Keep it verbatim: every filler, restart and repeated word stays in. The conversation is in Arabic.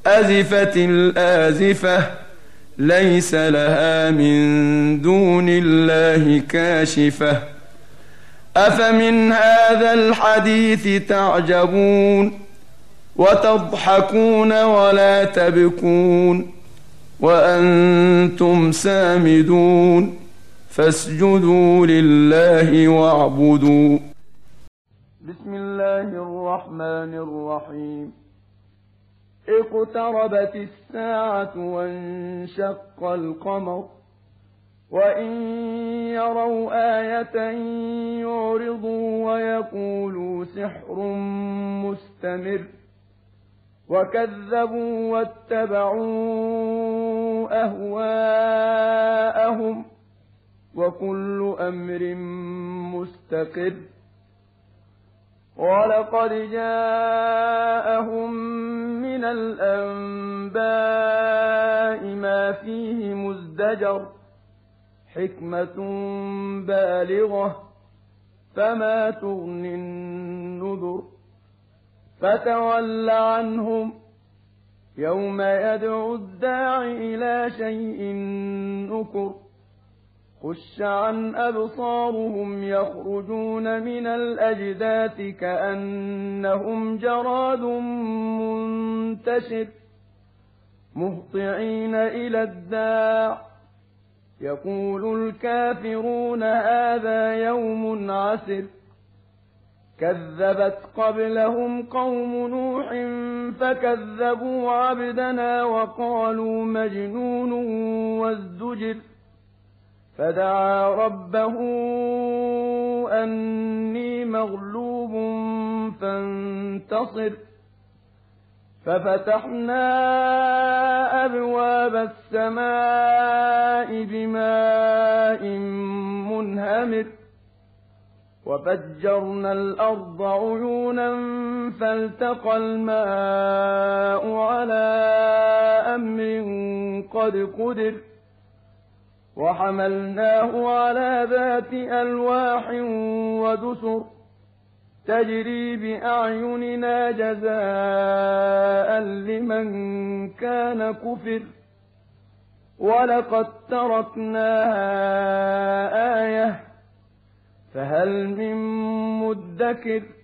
أزفت الآزفة ليس لها من دون الله كاشفة أفمن هذا الحديث تعجبون وتضحكون ولا تبكون وأنتم سامدون فاسجدوا لله واعبدوا. بسم الله الرحمن الرحيم. اقتربت الساعة وانشق القمر وإن يروا آية يعرضوا ويقولوا سحر مستمر وكذبوا واتبعوا أهواءهم وكل أمر مستقر ولقد جاءهم من الأنباء ما فيه مزدجر حكمة بالغة فما تغني النذر فتول عنهم يوم يدعو الداع إلى شيء نكر خش عن أبصارهم يخرجون من الأجداث كأنهم جراد منتشر مهطعين إلى الداع يقول الكافرون هذا يوم عسر كذبت قبلهم قوم نوح فكذبوا عبدنا وقالوا مجنون وازدجر فدعا ربه أني مغلوب فانتصر ففتحنا أبواب السماء بماء منهمر وفجرنا الأرض عيونا فالتقى الماء على أمر قد قدر وحملناه على ذات ألواح ودسر تجري بأعيننا جزاء لمن كان كفر ولقد تركناها آية فهل من مدكر